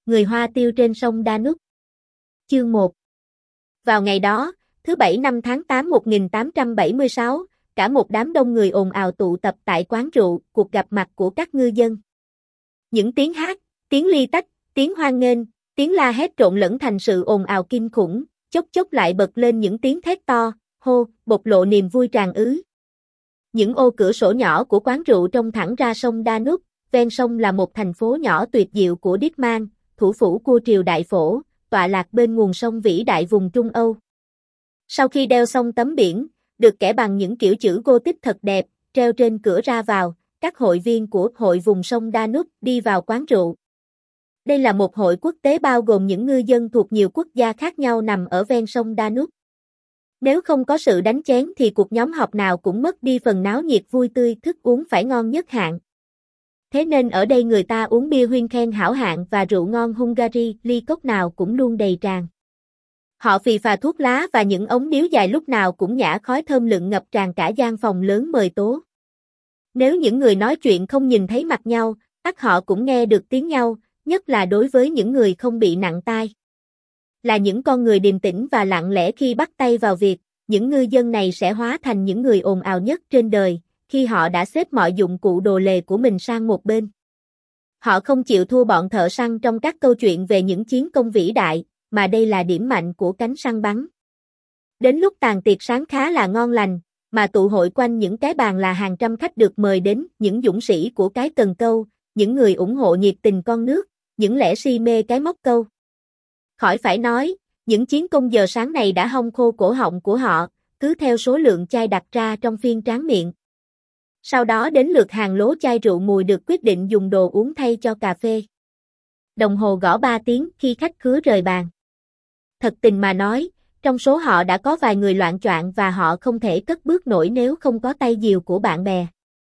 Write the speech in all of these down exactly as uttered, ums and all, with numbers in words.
Người Hoa tiêu trên sông Danube. Chương một. Vào ngày đó, thứ Bảy năm tháng tám một nghìn tám trăm bảy mươi sáu, cả một đám đông người ồn ào tụ tập tại quán rượu, cuộc gặp mặt của các ngư dân. Những tiếng hát, tiếng ly tách, tiếng hoan nghênh, tiếng la hét trộn lẫn thành sự ồn ào kinh khủng, chốc chốc lại bật lên những tiếng thét to, hô, bộc lộ niềm vui tràn ứ. Những ô cửa sổ nhỏ của quán rượu trông thẳng ra sông Danube, ven sông là một thành phố nhỏ tuyệt diệu của Ditman, thủ phủ của triều Đại Phổ, tọa lạc bên nguồn sông vĩ đại vùng Trung Âu. Sau khi đeo xong tấm biển, được kẻ bằng những kiểu chữ Gothic thật đẹp, treo trên cửa ra vào, các hội viên của hội vùng sông Danube đi vào quán rượu. Đây là một hội quốc tế bao gồm những ngư dân thuộc nhiều quốc gia khác nhau nằm ở ven sông Danube. Nếu không có sự đánh chén thì cuộc nhóm họp nào cũng mất đi phần náo nhiệt vui tươi, thức uống phải ngon nhất hạng. Thế nên ở đây người ta uống bia huyên khen hảo hạng và rượu ngon Hungary, ly cốc nào cũng luôn đầy tràn. Họ phì phà thuốc lá và những ống điếu dài lúc nào cũng nhả khói thơm lựng ngập tràn cả gian phòng lớn mời tố. Nếu những người nói chuyện không nhìn thấy mặt nhau, ắt họ cũng nghe được tiếng nhau, nhất là đối với những người không bị nặng tai. Là những con người điềm tĩnh và lặng lẽ khi bắt tay vào việc, những ngư dân này sẽ hóa thành những người ồn ào nhất trên đời, khi họ đã xếp mọi dụng cụ đồ lề của mình sang một bên. Họ không chịu thua bọn thợ săn trong các câu chuyện về những chiến công vĩ đại, mà đây là điểm mạnh của cánh săn bắn. Đến lúc tàn tiệc sáng khá là ngon lành, mà tụ hội quanh những cái bàn là hàng trăm khách được mời đến, những dũng sĩ của cái cần câu, những người ủng hộ nhiệt tình con nước, những lẽ si mê cái móc câu. Khỏi phải nói, những chiến công giờ sáng này đã hong khô cổ họng của họ, cứ theo số lượng chai đặt ra trong phiên tráng miệng. Sau đó đến lượt hàng lố chai rượu mùi được quyết định dùng đồ uống thay cho cà phê. Đồng hồ gõ ba tiếng khi khách khứa rời bàn. Thật tình mà nói, trong số họ đã có vài người loạng choạng và họ không thể cất bước nổi nếu không có tay dìu của bạn bè.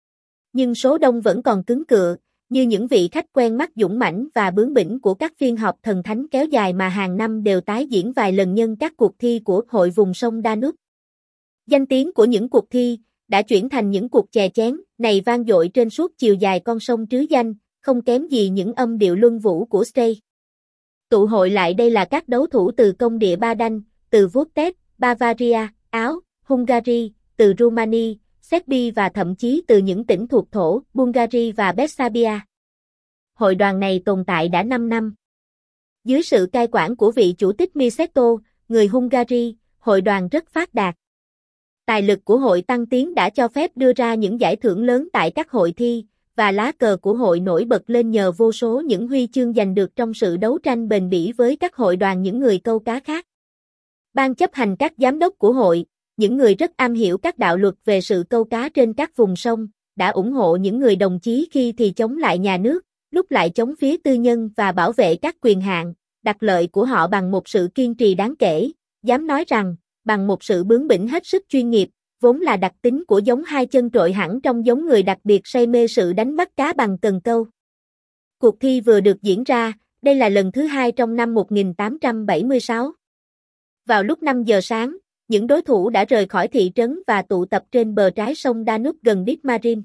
Nhưng số đông vẫn còn cứng cựa, như những vị khách quen mắt dũng mãnh và bướng bỉnh của các phiên họp thần thánh kéo dài mà hàng năm đều tái diễn vài lần nhân các cuộc thi của hội vùng sông Danube. Danh tiếng của những cuộc thi đã chuyển thành những cuộc chè chén này vang dội trên suốt chiều dài con sông trứ danh, không kém gì những âm điệu luân vũ của Stray. Tụ hội lại đây là các đấu thủ từ công địa Ba Đanh, từ Vótez, Bavaria, Áo, Hungary, từ Rumani, Serbia và thậm chí từ những tỉnh thuộc thổ, Bulgaria và Bessarabia. Hội đoàn này tồn tại đã năm năm. Dưới sự cai quản của vị chủ tịch Miseto, người Hungary, hội đoàn rất phát đạt. Tài lực của hội tăng tiến đã cho phép đưa ra những giải thưởng lớn tại các hội thi, và lá cờ của hội nổi bật lên nhờ vô số những huy chương giành được trong sự đấu tranh bền bỉ với các hội đoàn những người câu cá khác. Ban chấp hành các giám đốc của hội, những người rất am hiểu các đạo luật về sự câu cá trên các vùng sông, đã ủng hộ những người đồng chí khi thì chống lại nhà nước, lúc lại chống phía tư nhân và bảo vệ các quyền hạn, đặc lợi của họ bằng một sự kiên trì đáng kể, dám nói rằng, bằng một sự bướng bỉnh hết sức chuyên nghiệp, vốn là đặc tính của giống hai chân trội hẳn trong giống người đặc biệt say mê sự đánh bắt cá bằng cần câu. Cuộc thi vừa được diễn ra, đây là lần thứ hai trong năm một nghìn tám trăm bảy mươi sáu. Vào lúc năm giờ sáng, những đối thủ đã rời khỏi thị trấn và tụ tập trên bờ trái sông Danube gần Ditmarin.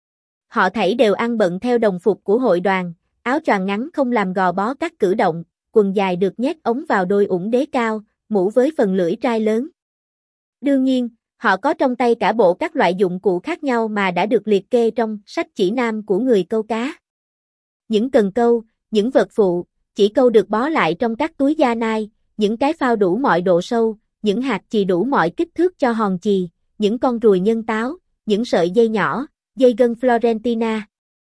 Họ thảy đều ăn bận theo đồng phục của hội đoàn, áo choàng ngắn không làm gò bó các cử động, quần dài được nhét ống vào đôi ủng đế cao, mũ với phần lưỡi trai lớn. Đương nhiên, họ có trong tay cả bộ các loại dụng cụ khác nhau mà đã được liệt kê trong sách chỉ nam của người câu cá. Những cần câu, những vật phụ, chỉ câu được bó lại trong các túi da nai, những cái phao đủ mọi độ sâu, những hạt chì đủ mọi kích thước cho hòn chì, những con ruồi nhân táo, những sợi dây nhỏ, dây gân Florentina.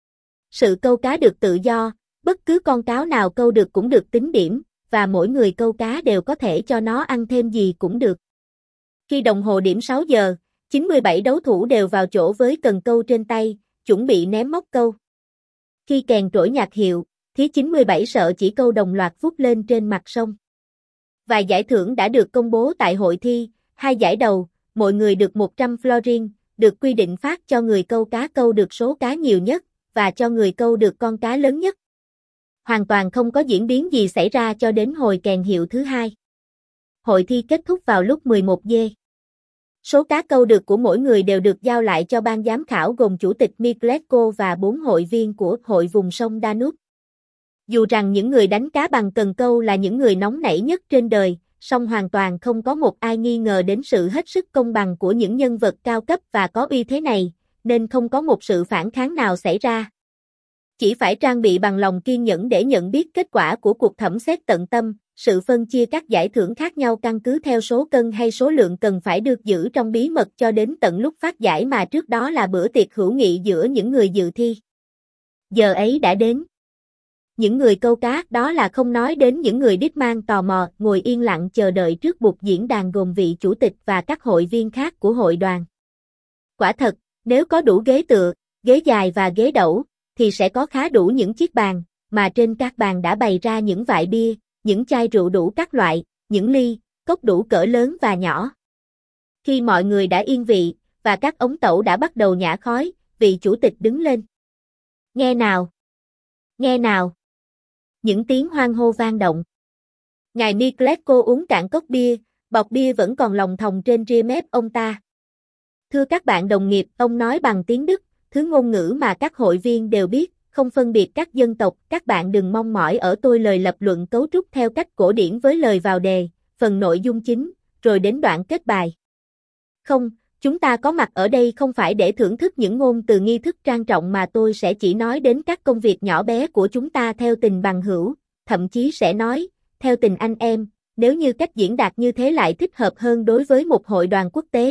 Sự câu cá được tự do, bất cứ con cáo nào câu được cũng được tính điểm, và mỗi người câu cá đều có thể cho nó ăn thêm gì cũng được. Khi đồng hồ điểm sáu giờ, chín mươi bảy đấu thủ đều vào chỗ với cần câu trên tay, chuẩn bị ném móc câu. Khi kèn trỗi nhạc hiệu, thí chín mươi bảy sợ chỉ câu đồng loạt vút lên trên mặt sông. Vài giải thưởng đã được công bố tại hội thi, hai giải đầu, mỗi người được một trăm florin, được quy định phát cho người câu cá câu được số cá nhiều nhất, và cho người câu được con cá lớn nhất. Hoàn toàn không có diễn biến gì xảy ra cho đến hồi kèn hiệu thứ hai. Hội thi kết thúc vào lúc mười một giờ. Số cá câu được của mỗi người đều được giao lại cho ban giám khảo gồm chủ tịch Mikletko và bốn hội viên của hội vùng sông Danube. Dù rằng những người đánh cá bằng cần câu là những người nóng nảy nhất trên đời, song hoàn toàn không có một ai nghi ngờ đến sự hết sức công bằng của những nhân vật cao cấp và có uy thế này, nên không có một sự phản kháng nào xảy ra. Chỉ phải trang bị bằng lòng kiên nhẫn để nhận biết kết quả của cuộc thẩm xét tận tâm, sự phân chia các giải thưởng khác nhau căn cứ theo số cân hay số lượng cần phải được giữ trong bí mật cho đến tận lúc phát giải mà trước đó là bữa tiệc hữu nghị giữa những người dự thi. Giờ ấy đã đến. Những người câu cá đó là không nói đến những người đít mang tò mò ngồi yên lặng chờ đợi trước bục diễn đàn gồm vị chủ tịch và các hội viên khác của hội đoàn. Quả thật, nếu có đủ ghế tựa, ghế dài và ghế đẩu, thì sẽ có khá đủ những chiếc bàn, mà trên các bàn đã bày ra những vại bia, những chai rượu đủ các loại, những ly, cốc đủ cỡ lớn và nhỏ. Khi mọi người đã yên vị, và các ống tẩu đã bắt đầu nhả khói, vị chủ tịch đứng lên. Nghe nào! Nghe nào! Những tiếng hoan hô vang động. Ngài Niclesco uống cạn cốc bia, bọc bia vẫn còn lồng thòng trên ria mép ông ta. Thưa các bạn đồng nghiệp, ông nói bằng tiếng Đức, thứ ngôn ngữ mà các hội viên đều biết, không phân biệt các dân tộc, các bạn đừng mong mỏi ở tôi lời lập luận cấu trúc theo cách cổ điển với lời vào đề, phần nội dung chính, rồi đến đoạn kết bài. Không, chúng ta có mặt ở đây không phải để thưởng thức những ngôn từ nghi thức trang trọng mà tôi sẽ chỉ nói đến các công việc nhỏ bé của chúng ta theo tình bằng hữu, thậm chí sẽ nói, theo tình anh em, nếu như cách diễn đạt như thế lại thích hợp hơn đối với một hội đoàn quốc tế.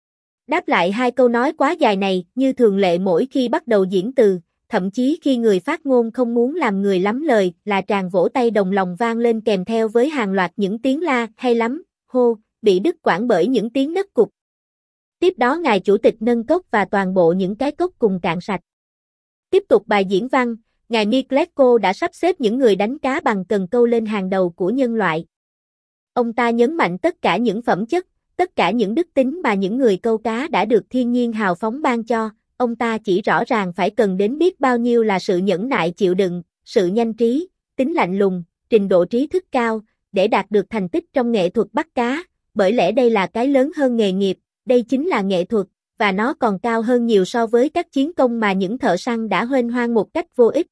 Đáp lại hai câu nói quá dài này, như thường lệ mỗi khi bắt đầu diễn từ, thậm chí khi người phát ngôn không muốn làm người lắm lời, là tràng vỗ tay đồng lòng vang lên kèm theo với hàng loạt những tiếng la, hay lắm, hô, bị đứt quãng bởi những tiếng nấc cục. Tiếp đó ngài chủ tịch nâng cốc và toàn bộ những cái cốc cùng cạn sạch. Tiếp tục bài diễn văn, ngài Niclesco đã sắp xếp những người đánh cá bằng cần câu lên hàng đầu của nhân loại. Ông ta nhấn mạnh tất cả những phẩm chất, tất cả những đức tính mà những người câu cá đã được thiên nhiên hào phóng ban cho, ông ta chỉ rõ ràng phải cần đến biết bao nhiêu là sự nhẫn nại chịu đựng, sự nhanh trí, tính lạnh lùng, trình độ trí thức cao, để đạt được thành tích trong nghệ thuật bắt cá, bởi lẽ đây là cái lớn hơn nghề nghiệp, đây chính là nghệ thuật, và nó còn cao hơn nhiều so với các chiến công mà những thợ săn đã huênh hoang một cách vô ích.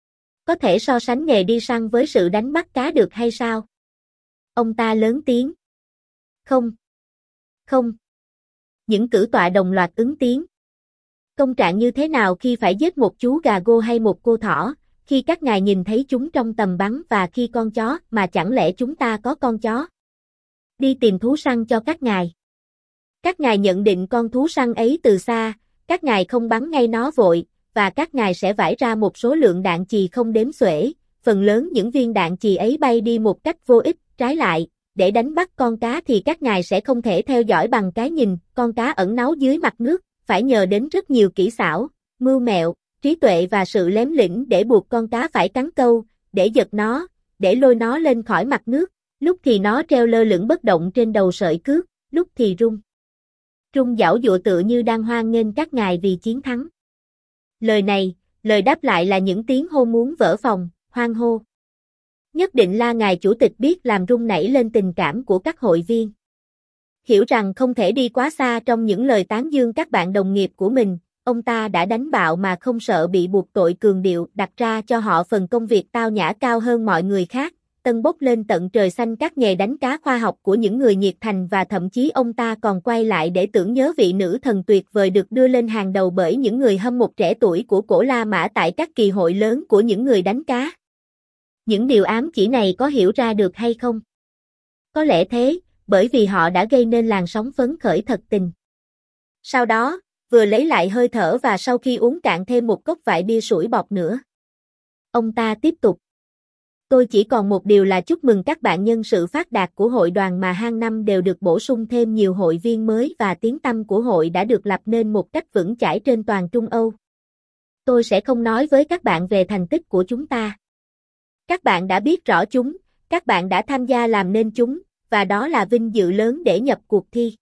Có thể so sánh nghề đi săn với sự đánh bắt cá được hay sao? Ông ta lớn tiếng. Không. Không. Những cử tọa đồng loạt ứng tiếng. Công trạng như thế nào khi phải giết một chú gà gô hay một cô thỏ, khi các ngài nhìn thấy chúng trong tầm bắn và khi con chó, mà chẳng lẽ chúng ta có con chó? Đi tìm thú săn cho các ngài. Các ngài nhận định con thú săn ấy từ xa, các ngài không bắn ngay nó vội, và các ngài sẽ vải ra một số lượng đạn chì không đếm xuể, phần lớn những viên đạn chì ấy bay đi một cách vô ích, trái lại, để đánh bắt con cá thì các ngài sẽ không thể theo dõi bằng cái nhìn, con cá ẩn náu dưới mặt nước, phải nhờ đến rất nhiều kỹ xảo, mưu mẹo, trí tuệ và sự lém lĩnh để buộc con cá phải cắn câu, để giật nó, để lôi nó lên khỏi mặt nước, lúc thì nó treo lơ lửng bất động trên đầu sợi cước, lúc thì rung. Trung giảo dụa tựa như đang hoan nghênh các ngài vì chiến thắng. Lời này, lời đáp lại là những tiếng hô muốn vỡ phòng, hoan hô. Nhất định là ngài chủ tịch biết làm rung nảy lên tình cảm của các hội viên. Hiểu rằng không thể đi quá xa trong những lời tán dương các bạn đồng nghiệp của mình, ông ta đã đánh bạo mà không sợ bị buộc tội cường điệu đặt ra cho họ phần công việc tao nhã cao hơn mọi người khác, tân bốc lên tận trời xanh các nghề đánh cá khoa học của những người nhiệt thành và thậm chí ông ta còn quay lại để tưởng nhớ vị nữ thần tuyệt vời được đưa lên hàng đầu bởi những người hâm mộ trẻ tuổi của cổ La Mã tại các kỳ hội lớn của những người đánh cá. Những điều ám chỉ này có hiểu ra được hay không? Có lẽ thế, bởi vì họ đã gây nên làn sóng phấn khởi thật tình. Sau đó, vừa lấy lại hơi thở và sau khi uống cạn thêm một cốc vại bia sủi bọt nữa, ông ta tiếp tục. Tôi chỉ còn một điều là chúc mừng các bạn nhân sự phát đạt của hội đoàn mà hàng năm đều được bổ sung thêm nhiều hội viên mới và tiếng tăm của hội đã được lập nên một cách vững chãi trên toàn Trung Âu. Tôi sẽ không nói với các bạn về thành tích của chúng ta. Các bạn đã biết rõ chúng, các bạn đã tham gia làm nên chúng, và đó là vinh dự lớn để nhập cuộc thi.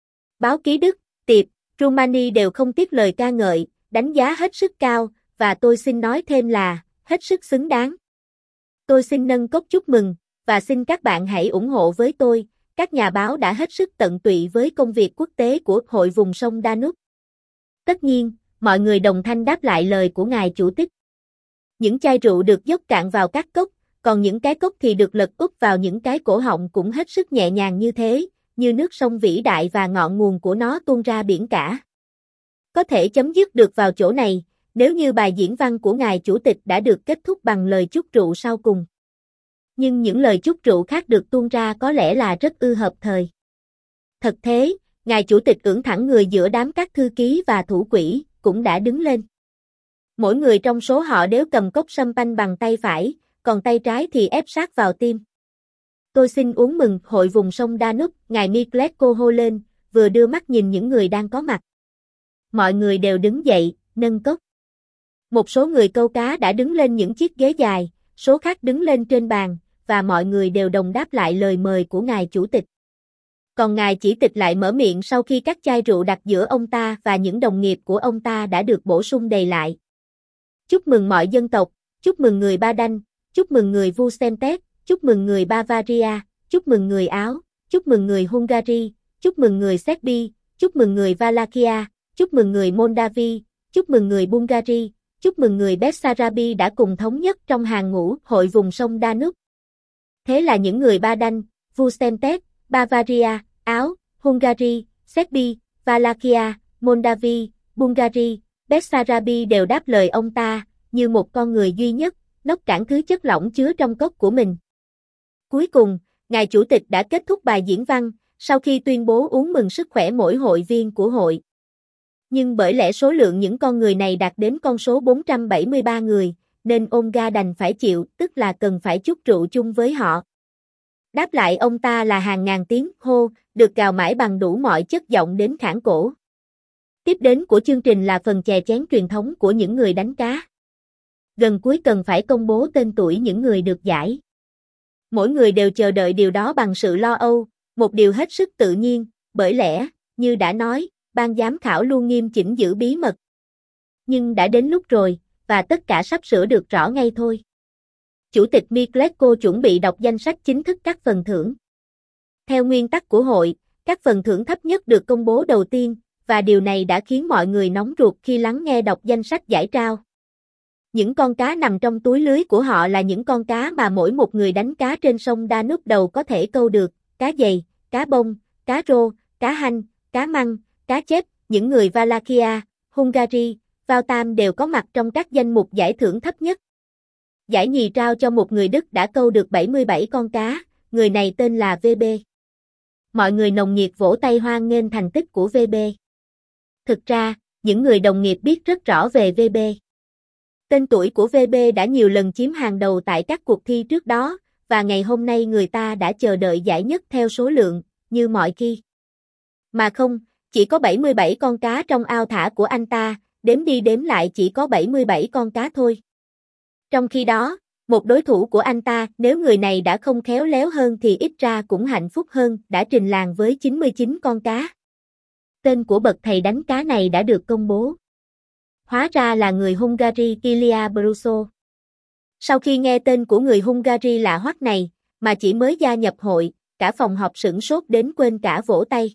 Báo ký Đức, Tiệp, Rumani đều không tiếc lời ca ngợi, đánh giá hết sức cao, và tôi xin nói thêm là, hết sức xứng đáng. Tôi xin nâng cốc chúc mừng, và xin các bạn hãy ủng hộ với tôi, các nhà báo đã hết sức tận tụy với công việc quốc tế của Hội vùng sông Danube. Tất nhiên, mọi người đồng thanh đáp lại lời của ngài chủ tịch. Những chai rượu được dốc cạn vào các cốc, còn những cái cốc thì được lật úp vào những cái cổ họng cũng hết sức nhẹ nhàng như thế, như nước sông vĩ đại và ngọn nguồn của nó tuôn ra biển cả. Có thể chấm dứt được vào chỗ này, nếu như bài diễn văn của ngài chủ tịch đã được kết thúc bằng lời chúc rượu sau cùng. Nhưng những lời chúc rượu khác được tuôn ra có lẽ là rất ư hợp thời. Thật thế, ngài chủ tịch ưỡn thẳng người giữa đám các thư ký và thủ quỹ, cũng đã đứng lên. Mỗi người trong số họ đều cầm cốc champagne bằng tay phải, còn tay trái thì ép sát vào tim. Tôi xin uống mừng hội vùng sông Danube, ngài Mikletko hô lên, vừa đưa mắt nhìn những người đang có mặt. Mọi người đều đứng dậy, nâng cốc. Một số người câu cá đã đứng lên những chiếc ghế dài, số khác đứng lên trên bàn, và mọi người đều đồng đáp lại lời mời của ngài chủ tịch. Còn ngài chỉ tịch lại mở miệng sau khi các chai rượu đặt giữa ông ta và những đồng nghiệp của ông ta đã được bổ sung đầy lại. Chúc mừng mọi dân tộc, chúc mừng người Ba Đanh, chúc mừng người Vucentet, chúc mừng người Bavaria, chúc mừng người Áo, chúc mừng người Hungary, chúc mừng người Serbia, chúc mừng người Valakia, chúc mừng người Moldavia, chúc mừng người Bulgaria, chúc mừng người Bessarabia đã cùng thống nhất trong hàng ngũ hội vùng sông Danube. Thế là những người Ba Đanh, Vucentet, Bavaria, Áo, Hungary, Serbia, Valakia, Moldavia, Bulgaria, Bessarabia đều đáp lời ông ta, như một con người duy nhất, nốc cạn thứ chất lỏng chứa trong cốc của mình. Cuối cùng, ngài chủ tịch đã kết thúc bài diễn văn, sau khi tuyên bố uống mừng sức khỏe mỗi hội viên của hội. Nhưng bởi lẽ số lượng những con người này đạt đến con số bốn trăm bảy mươi ba người, nên Olga đành phải chịu, tức là cần phải chúc rượu chung với họ. Đáp lại ông ta là hàng ngàn tiếng hô, được gào mãi bằng đủ mọi chất giọng đến khản cổ. Tiếp đến của chương trình là phần chè chén truyền thống của những người đánh cá. Gần cuối cần phải công bố tên tuổi những người được giải. Mỗi người đều chờ đợi điều đó bằng sự lo âu, một điều hết sức tự nhiên, bởi lẽ, như đã nói, ban giám khảo luôn nghiêm chỉnh giữ bí mật. Nhưng đã đến lúc rồi, và tất cả sắp sửa được rõ ngay thôi. Chủ tịch Mikletko chuẩn bị đọc danh sách chính thức các phần thưởng. Theo nguyên tắc của hội, các phần thưởng thấp nhất được công bố đầu tiên, và điều này đã khiến mọi người nóng ruột khi lắng nghe đọc danh sách giải trao. Những con cá nằm trong túi lưới của họ là những con cá mà mỗi một người đánh cá trên sông Danube đầu có thể câu được, cá dày, cá bông, cá rô, cá hanh, cá măng, cá chép. Những người Valakia, Hungary, Valtam đều có mặt trong các danh mục giải thưởng thấp nhất. Giải nhì trao cho một người Đức đã câu được bảy mươi bảy con cá, người này tên là vê bê. Mọi người nồng nhiệt vỗ tay hoan nghênh thành tích của vê bê. Thực ra, những người đồng nghiệp biết rất rõ về vê bê. Tên tuổi của vê bê đã nhiều lần chiếm hàng đầu tại các cuộc thi trước đó, và ngày hôm nay người ta đã chờ đợi giải nhất theo số lượng, như mọi khi. Mà không, chỉ có bảy mươi bảy con cá trong ao thả của anh ta, đếm đi đếm lại chỉ có bảy mươi bảy con cá thôi. Trong khi đó, một đối thủ của anh ta, nếu người này đã không khéo léo hơn thì ít ra cũng hạnh phúc hơn, đã trình làng với chín mươi chín con cá. Tên của bậc thầy đánh cá này đã được công bố. Hóa ra là người Hungary Ilia Bruso. Sau khi nghe tên của người Hungary lạ hoắc này, mà chỉ mới gia nhập hội, cả phòng họp sửng sốt đến quên cả vỗ tay.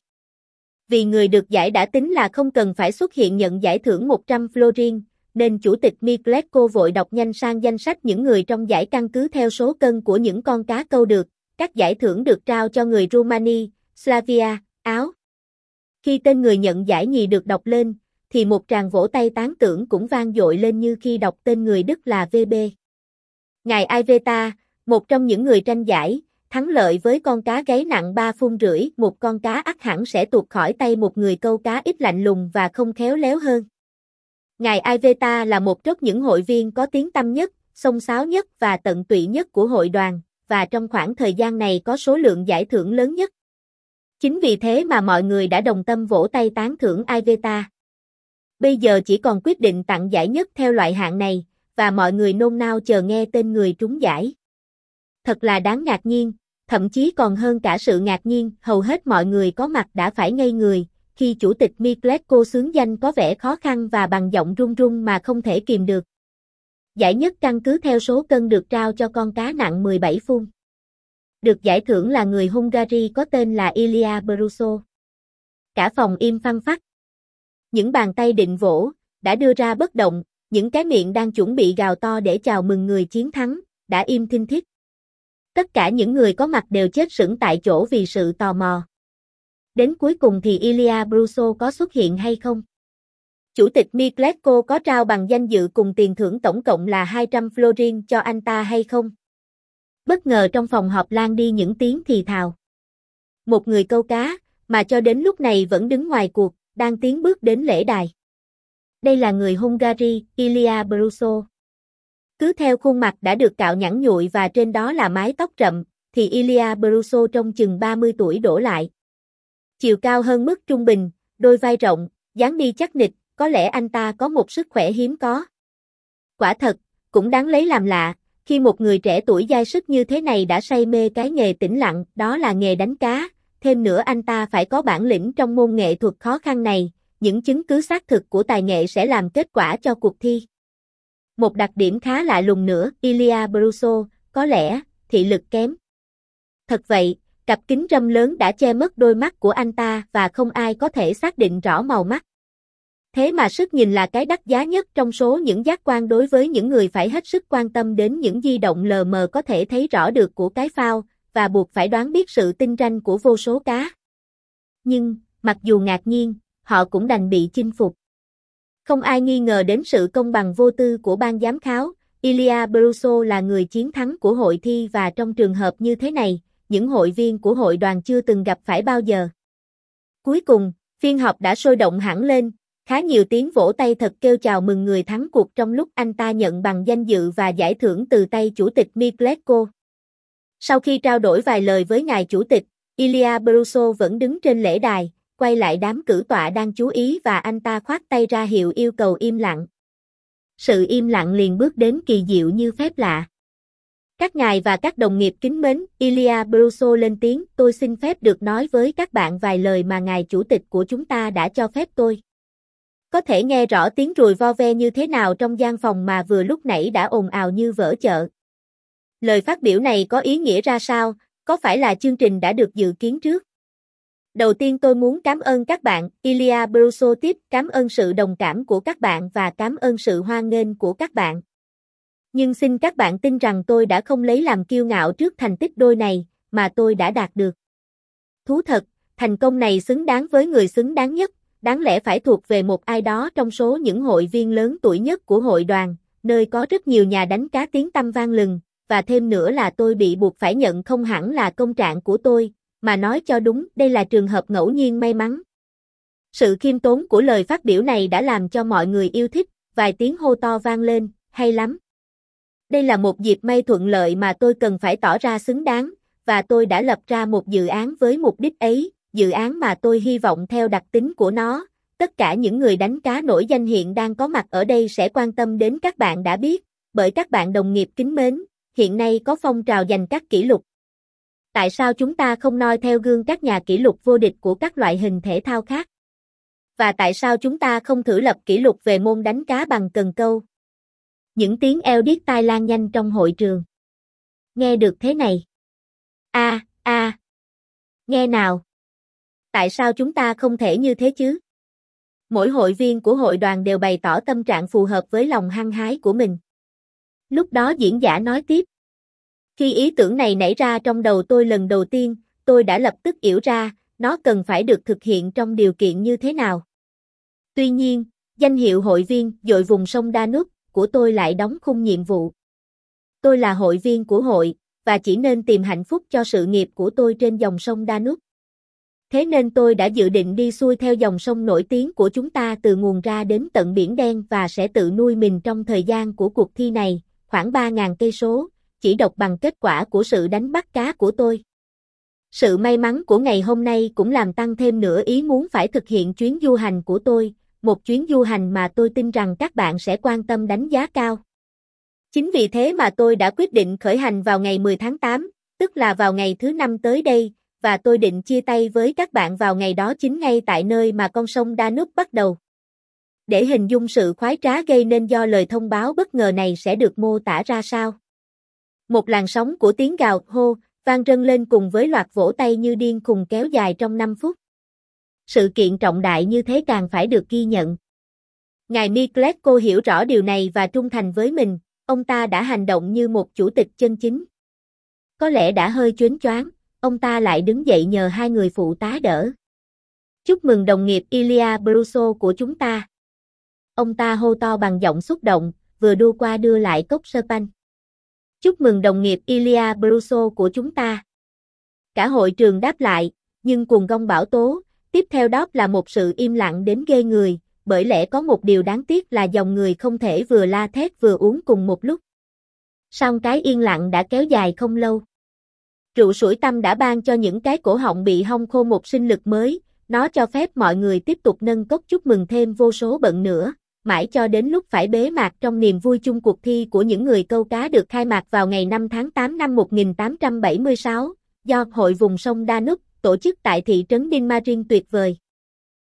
Vì người được giải đã tính là không cần phải xuất hiện nhận giải thưởng một trăm florin, nên chủ tịch Mikletko vội đọc nhanh sang danh sách những người trong giải căn cứ theo số cân của những con cá câu được. Các giải thưởng được trao cho người Rumani, Slavia, Áo. Khi tên người nhận giải nhì được đọc lên, thì một tràng vỗ tay tán tưởng cũng vang dội lên như khi đọc tên người Đức là vê bê. Ngài Iveta, một trong những người tranh giải, thắng lợi với con cá gáy nặng ba phun rưỡi, một con cá ắt hẳn sẽ tuột khỏi tay một người câu cá ít lạnh lùng và không khéo léo hơn. Ngài Iveta là một trong những hội viên có tiếng tăm nhất, xông xáo nhất và tận tụy nhất của hội đoàn, và trong khoảng thời gian này có số lượng giải thưởng lớn nhất. Chính vì thế mà mọi người đã đồng tâm vỗ tay tán thưởng Iveta. Bây giờ chỉ còn quyết định tặng giải nhất theo loại hạng này, và mọi người nôn nao chờ nghe tên người trúng giải. Thật là đáng ngạc nhiên, thậm chí còn hơn cả sự ngạc nhiên, hầu hết mọi người có mặt đã phải ngây người, khi chủ tịch Mikletko xướng danh có vẻ khó khăn và bằng giọng run run mà không thể kìm được. Giải nhất căn cứ theo số cân được trao cho con cá nặng mười bảy phun. Được giải thưởng là người Hungary có tên là Ilia Bruso. Cả phòng im phăng phắc. Những bàn tay định vỗ, đã đưa ra bất động, những cái miệng đang chuẩn bị gào to để chào mừng người chiến thắng, đã im thinh thít. Tất cả những người có mặt đều chết sững tại chỗ vì sự tò mò. Đến cuối cùng thì Ilya Bruso có xuất hiện hay không? Chủ tịch Mikletko có trao bằng danh dự cùng tiền thưởng tổng cộng là hai trăm florin cho anh ta hay không? Bất ngờ trong phòng họp lan đi những tiếng thì thào. Một người câu cá, mà cho đến lúc này vẫn đứng ngoài cuộc, đang tiến bước đến lễ đài. Đây là người Hungary, Ilya Bruso. Cứ theo khuôn mặt đã được cạo nhẵn nhụi và trên đó là mái tóc rậm, thì Ilya Bruso trông chừng ba mươi tuổi đổ lại. Chiều cao hơn mức trung bình, đôi vai rộng, dáng đi chắc nịch, có lẽ anh ta có một sức khỏe hiếm có. Quả thật, cũng đáng lấy làm lạ, khi một người trẻ tuổi dai sức như thế này đã say mê cái nghề tĩnh lặng, đó là nghề đánh cá, thêm nữa anh ta phải có bản lĩnh trong môn nghệ thuật khó khăn này, những chứng cứ xác thực của tài nghệ sẽ làm kết quả cho cuộc thi. Một đặc điểm khá lạ lùng nữa, Ilya Bruso, có lẽ, thị lực kém. Thật vậy, cặp kính râm lớn đã che mất đôi mắt của anh ta và không ai có thể xác định rõ màu mắt. Thế mà sức nhìn là cái đắt giá nhất trong số những giác quan đối với những người phải hết sức quan tâm đến những di động lờ mờ có thể thấy rõ được của cái phao, và buộc phải đoán biết sự tinh ranh của vô số cá. Nhưng, mặc dù ngạc nhiên, họ cũng đành bị chinh phục. Không ai nghi ngờ đến sự công bằng vô tư của ban giám khảo, Ilya Bruso là người chiến thắng của hội thi và trong trường hợp như thế này, những hội viên của hội đoàn chưa từng gặp phải bao giờ. Cuối cùng, phiên họp đã sôi động hẳn lên, khá nhiều tiếng vỗ tay thật kêu chào mừng người thắng cuộc trong lúc anh ta nhận bằng danh dự và giải thưởng từ tay chủ tịch Mikletko. Sau khi trao đổi vài lời với ngài chủ tịch, Ilya Bruso vẫn đứng trên lễ đài, quay lại đám cử tọa đang chú ý và anh ta khoát tay ra hiệu yêu cầu im lặng. Sự im lặng liền bước đến kỳ diệu như phép lạ. Các ngài và các đồng nghiệp kính mến, Ilya Bruso lên tiếng, tôi xin phép được nói với các bạn vài lời mà ngài chủ tịch của chúng ta đã cho phép tôi. Có thể nghe rõ tiếng rùi vo ve như thế nào trong gian phòng mà vừa lúc nãy đã ồn ào như vỡ chợ. Lời phát biểu này có ý nghĩa ra sao, có phải là chương trình đã được dự kiến trước? Đầu tiên tôi muốn cảm ơn các bạn, Ilya Bruso tiếp, cảm ơn sự đồng cảm của các bạn và cảm ơn sự hoan nghênh của các bạn. Nhưng xin các bạn tin rằng tôi đã không lấy làm kiêu ngạo trước thành tích đôi này, mà tôi đã đạt được. Thú thật, thành công này xứng đáng với người xứng đáng nhất, đáng lẽ phải thuộc về một ai đó trong số những hội viên lớn tuổi nhất của hội đoàn, nơi có rất nhiều nhà đánh cá tiếng tăm vang lừng, và thêm nữa là tôi bị buộc phải nhận không hẳn là công trạng của tôi, mà nói cho đúng đây là trường hợp ngẫu nhiên may mắn. Sự khiêm tốn của lời phát biểu này đã làm cho mọi người yêu thích, vài tiếng hô to vang lên, hay lắm. Đây là một dịp may thuận lợi mà tôi cần phải tỏ ra xứng đáng, và tôi đã lập ra một dự án với mục đích ấy, dự án mà tôi hy vọng theo đặc tính của nó, tất cả những người đánh cá nổi danh hiện đang có mặt ở đây sẽ quan tâm đến các bạn đã biết, bởi các bạn đồng nghiệp kính mến, hiện nay có phong trào giành các kỷ lục. Tại sao chúng ta không noi theo gương các nhà kỷ lục vô địch của các loại hình thể thao khác? Và tại sao chúng ta không thử lập kỷ lục về môn đánh cá bằng cần câu? Những tiếng eo điếc tai lan nhanh trong hội trường. Nghe được thế này. A, a. Nghe nào. Tại sao chúng ta không thể như thế chứ? Mỗi hội viên của hội đoàn đều bày tỏ tâm trạng phù hợp với lòng hăng hái của mình. Lúc đó diễn giả nói tiếp. Khi ý tưởng này nảy ra trong đầu tôi lần đầu tiên, tôi đã lập tức hiểu ra, nó cần phải được thực hiện trong điều kiện như thế nào. Tuy nhiên, danh hiệu hội viên dội vùng sông Danube của tôi lại đóng khung nhiệm vụ. Tôi là hội viên của hội, và chỉ nên tìm hạnh phúc cho sự nghiệp của tôi trên dòng sông Danube. Thế nên tôi đã dự định đi xuôi theo dòng sông nổi tiếng của chúng ta từ nguồn ra đến tận Biển Đen và sẽ tự nuôi mình trong thời gian của cuộc thi này, khoảng ba nghìn cây số, chỉ độc bằng kết quả của sự đánh bắt cá của tôi. Sự may mắn của ngày hôm nay cũng làm tăng thêm nữa ý muốn phải thực hiện chuyến du hành của tôi, một chuyến du hành mà tôi tin rằng các bạn sẽ quan tâm đánh giá cao. Chính vì thế mà tôi đã quyết định khởi hành vào ngày mười tháng tám, tức là vào ngày thứ năm tới đây, và tôi định chia tay với các bạn vào ngày đó chính ngay tại nơi mà con sông Danube bắt đầu. Để hình dung sự khoái trá gây nên do lời thông báo bất ngờ này sẽ được mô tả ra sao. Một làn sóng của tiếng gào hô, vang rân lên cùng với loạt vỗ tay như điên khùng kéo dài trong năm phút. Sự kiện trọng đại như thế càng phải được ghi nhận. Ngài Micleco hiểu rõ điều này và trung thành với mình, ông ta đã hành động như một chủ tịch chân chính. Có lẽ đã hơi chớn choáng, ông ta lại đứng dậy nhờ hai người phụ tá đỡ. Chúc mừng đồng nghiệp Ilya Bruso của chúng ta. Ông ta hô to bằng giọng xúc động, vừa đua qua đưa lại cốc sơ panh. Chúc mừng đồng nghiệp Ilya Bruso của chúng ta. Cả hội trường đáp lại, nhưng cuồng gong bão tố, tiếp theo đó là một sự im lặng đến ghê người, bởi lẽ có một điều đáng tiếc là dòng người không thể vừa la thét vừa uống cùng một lúc. Song cái yên lặng đã kéo dài không lâu. Rượu sủi tăm đã ban cho những cái cổ họng bị hong khô một sinh lực mới, nó cho phép mọi người tiếp tục nâng cốc chúc mừng thêm vô số bận nữa, mãi cho đến lúc phải bế mạc trong niềm vui chung cuộc thi của những người câu cá được khai mạc vào ngày năm tháng tám năm một nghìn tám trăm bảy mươi sáu, do Hội vùng sông Danube tổ chức tại thị trấn Dinmarin tuyệt vời.